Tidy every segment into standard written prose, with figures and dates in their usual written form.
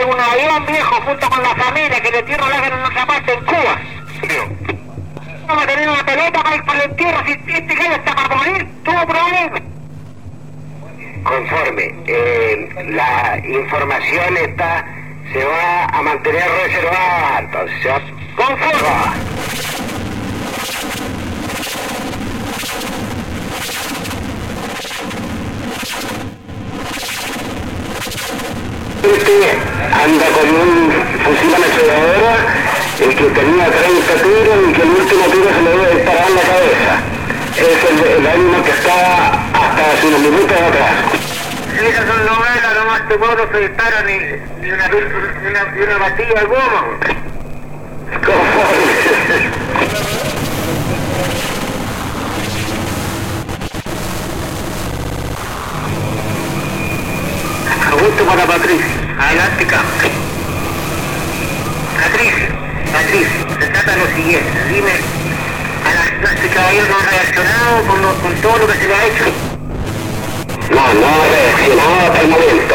un avión viejo junto con la familia que el entierro lo hagan en otra parte en Cuba. Vamos a tener una pelota para ir para el entierro, si este gallo está para morir, tuvo problemas. Conforme, la información esta se va a mantener reservada, entonces se va... Conforme. Anda con un fusil ametralladora, el que tenía 30 tiros y que el último tiro se le iba a disparar en la cabeza. Es el ánimo que está hasta hace unos minutos atrás. Esas son novelas, nomás te puedo se dispara ni una pastilla de goma. Augusto para Patricia. Adelante, campo. Patricia, se trata de lo siguiente. Dime, este caballero no ha reaccionado con todo lo que se le ha hecho. No ha reaccionado hasta el momento.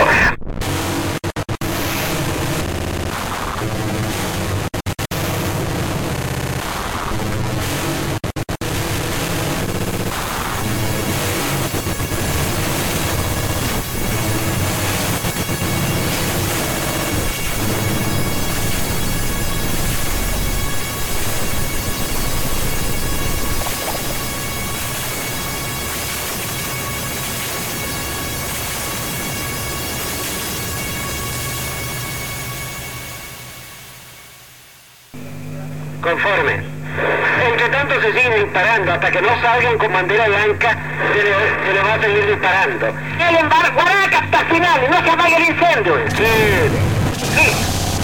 Conforme. Entre tanto se sigue disparando hasta que no salgan con bandera blanca, se le va a seguir disparando. ¡Quieren Guaraca hasta el final y no se apague el incendio! Sí.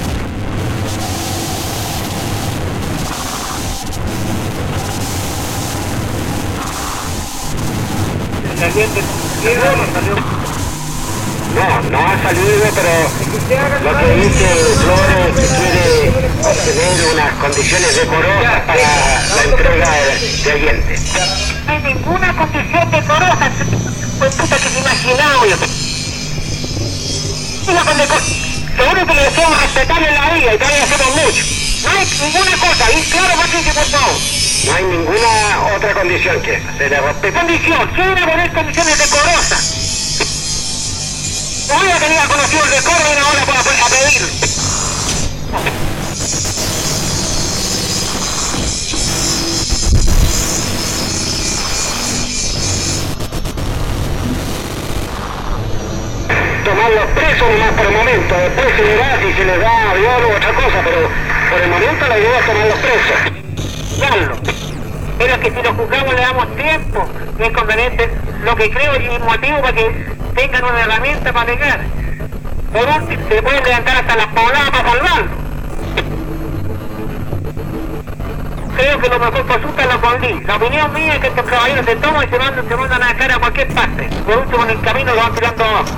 La gente no ha salido, pero lo que dice Flores que quiere obtener unas condiciones decorosas para la entrega de Allende. No hay ninguna condición decorosa, pues puta que se imaginaba yo. Seguro que le decíamos respetar en la vida y todavía hacemos mucho. No hay ninguna cosa, y claro, Patricio, por favor. No hay ninguna otra condición que esa, se le respeta. Condición, si van a poner condiciones decorosas. No voy a tener conocido el decoro y una hora a pedir. Tomarlos presos nomás por el momento, después se verá si se les da avión u otra cosa, pero por el momento la idea es tomarlos presos. Darlo. Pero que si lo juzgamos le damos tiempo, no es conveniente, lo que creo es motivo para que tengan una herramienta para pegar. Por último, se pueden levantar hasta las pobladas para salvarlo. Creo que lo mejor para asustar es la condí. La opinión mía es que estos caballeros se toman y se mandan a la cara a cualquier parte. Por último, en el camino lo van tirando abajo.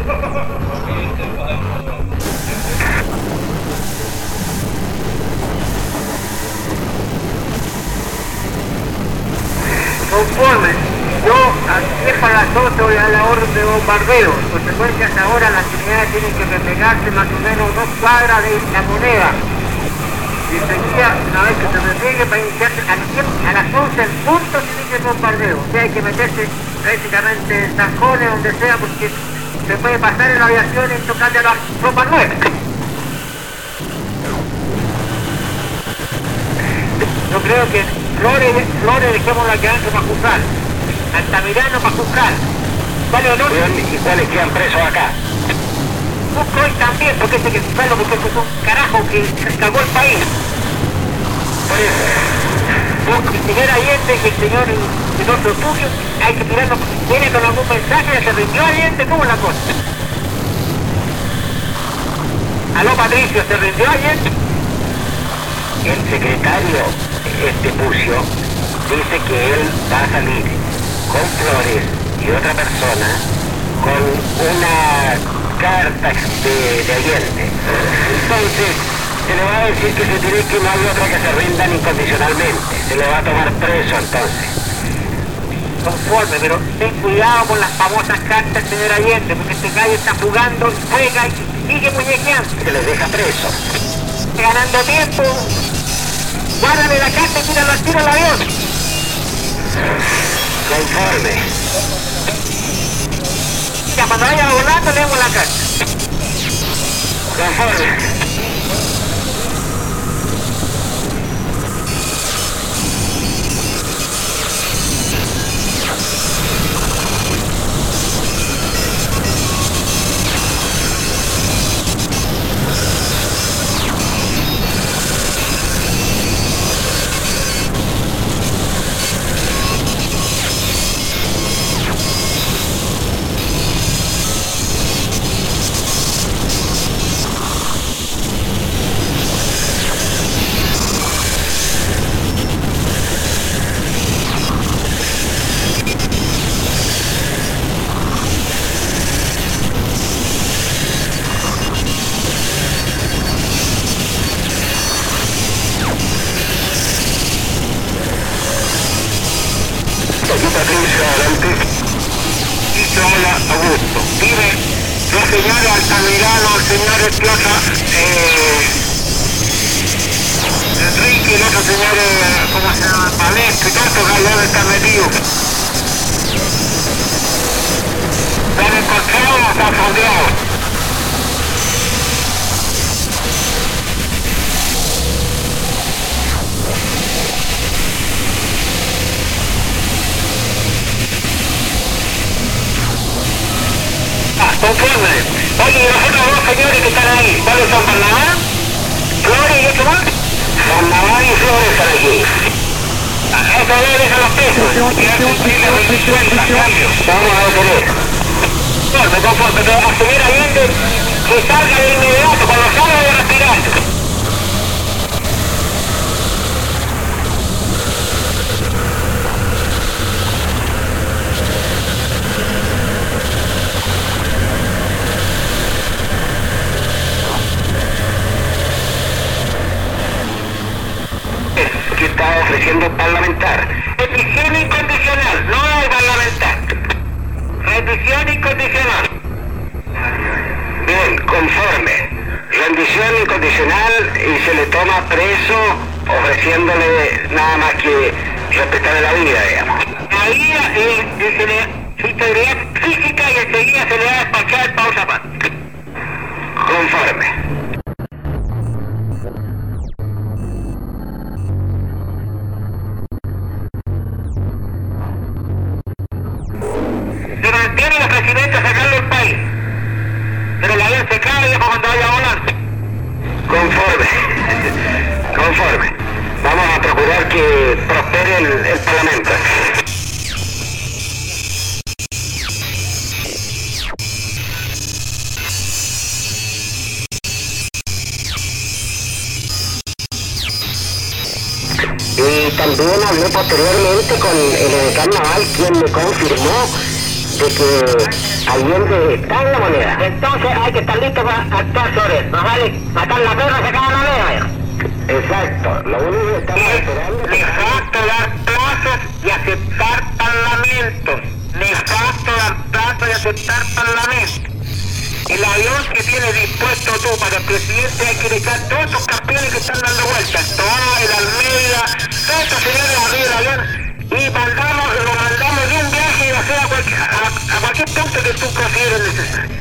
Conforme, yo aquí para las 8 voy a la orden de bombardeo. En consecuencia, hasta ahora las unidades tienen que replegarse más o menos 2 cuadras de la moneda. Y enseguida, una vez que se repliegue para iniciarse a las 11 en punto, se inicia el bombardeo. O sea, hay que meterse prácticamente en zanjones, donde sea, porque se puede pasar en la aviación y tocarle a la ropa nueva. Yo creo que Flores dejémosla que entre para juzgar. Altamirano para juzgar. ¿Y cuáles quedan presos acá? Busco hoy también, porque este que fue lo que es un carajo que cagó el país. Por eso. Busco el señor Allende, que el señor de nuestro tuyo, hay que tirarlo, viene con algún mensaje, se rindió Allende, ¿cómo es la cosa? Aló Patricio, ¿se rindió Allende? El secretario, Pucio, dice que él va a salir con Flores y otra persona con una carta de Allende. Entonces, se le va a decir que se tiene que no hay otra que se rindan incondicionalmente. Se le va a tomar preso entonces. conforme, pero ten cuidado con las famosas cartas, señor Allende, porque este gallo está jugando, juega y sigue muñequeando. Se les deja preso. Ganando tiempo, guárdale la carta y tíralo al tiro al avión. Conforme. Ya, cuando vaya volando, leemos la carta. Conforme. Augusto. Vive los señores Altamirano, el señor Espiosa, Enrique y los otros señores, ¿cómo se llama? Palesco y todos estos gallos están metidos. ¿Están encontrados o están fondeados? Conforme. Oye, y los otros dos señores que están ahí, ¿cuáles son? ¿Barnabás? ¿Flores y otro más? Barnabás y Flores están aquí. Eso debe ser los pesos. Y es un chile de 50, cambio. Vamos a detener. Conforme, pero a señor Allende que salga de inmediato, cuando salga de respirar. ¿Qué está ofreciendo parlamentar? Rendición incondicional, no hay parlamentar. Rendición incondicional. Bien, conforme. Rendición incondicional y se le toma preso ofreciéndole nada más que respetar la vida, digamos. La vida y su integridad física y enseguida se le va a despachar pausa paz. Conforme. Se mantiene el ofrecimiento a sacarlo del país. Pero el avión se cae y después cuando vaya volando. Conforme. Conforme. Vamos a procurar que prospere el Parlamento. Y también hablé posteriormente con el edecán naval, quien me confirmó de que Allende está en la moneda. Entonces hay que estar listo para actuar sobre eso. No vale matar la perra y sacar la moneda. Exacto. Lo único que estamos esperando... Nefasto dar plazos y aceptar parlamentos. Nefasto dar plazos y aceptar parlamentos. El avión que tienes dispuesto tú para el presidente hay que echar todos esos campeones que están dando vueltas. Toa, el Almeida, todos estos señores arriba del avión. Y lo mandamos de un viaje y hacer a cualquier punto que tú consideres necesario.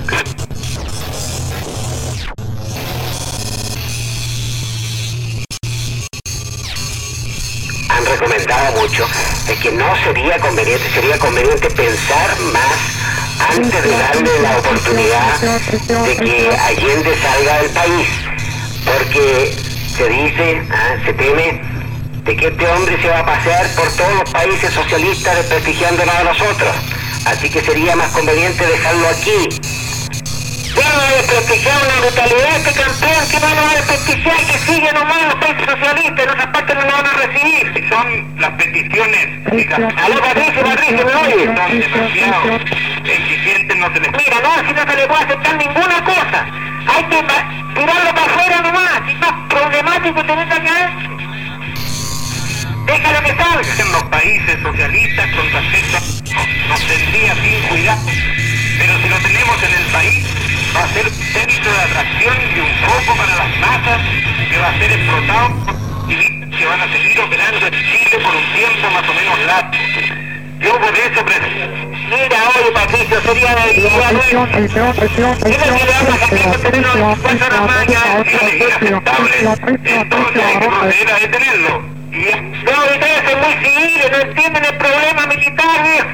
Han recomendado mucho de que no sería conveniente pensar más antes de darle la oportunidad de que Allende salga del país, porque se dice, se teme de que este hombre se va a pasear por todos los países socialistas desprestigiándonos a nosotros, así que sería más conveniente dejarlo aquí. Bueno, va a desprestigiar una brutalidad este campeón, que van a desprestigiar, que sigue nomás los países socialistas, en otras partes no lo van a recibir. Son las peticiones, aló Patricio, me oye. Son demasiado exigentes, no se les... Mira, no, si no se le puede aceptar ninguna cosa. Hay que tirarlo para afuera nomás, si no es problemático tener que acá. Déjalo que salga. En los países socialistas con respecto nos tendría sin cuidado, pero si lo tenemos en el país va a ser centro de atracción y un foco para las masas que va a ser explotado por civiles que van a seguir operando en Chile por un tiempo más o menos largo. Yo por eso Mira, oye Patricio, sería de idea nuestra. ¿Qué necesidad de que tener 24 horas más ya? es inaceptable. Entonces hay que proceder a detenerlo. No, ustedes son muy civiles, no entienden el problema militar, viejo.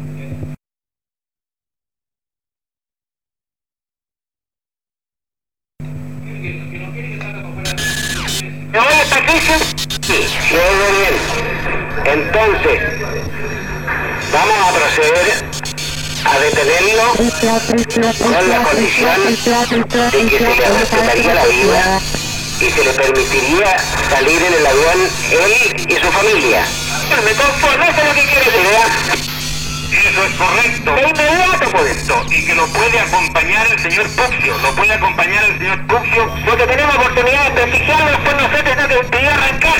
¿Me oye, Patricio? Sí, se oye bien. Entonces, vamos a proceder a detenerlo con la condición de que se le respetaría la vida y se le permitiría salir en el avión él y su familia. Me conformo, eso es lo que quiero decir. Eso es correcto. De inmediato, pues. Y que lo puede acompañar el señor Puccio. Lo puede acompañar el señor Puccio. Porque tenemos oportunidad de prestigiarlo, después nosotros tenemos que impedir arrancar.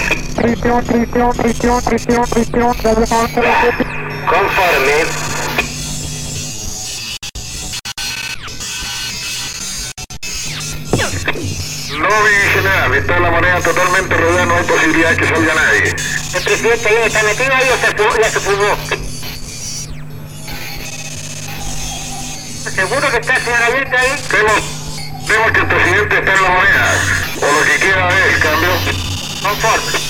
Conforme. Lobby general, está la moneda totalmente rodeada, no hay posibilidad de que salga nadie. El presidente ahí está metido ahí o ya se fugó. ¿Seguro que está el señor Allende ahí? Vemos que el presidente está en la moneda, o lo que queda es cambio. Conforme.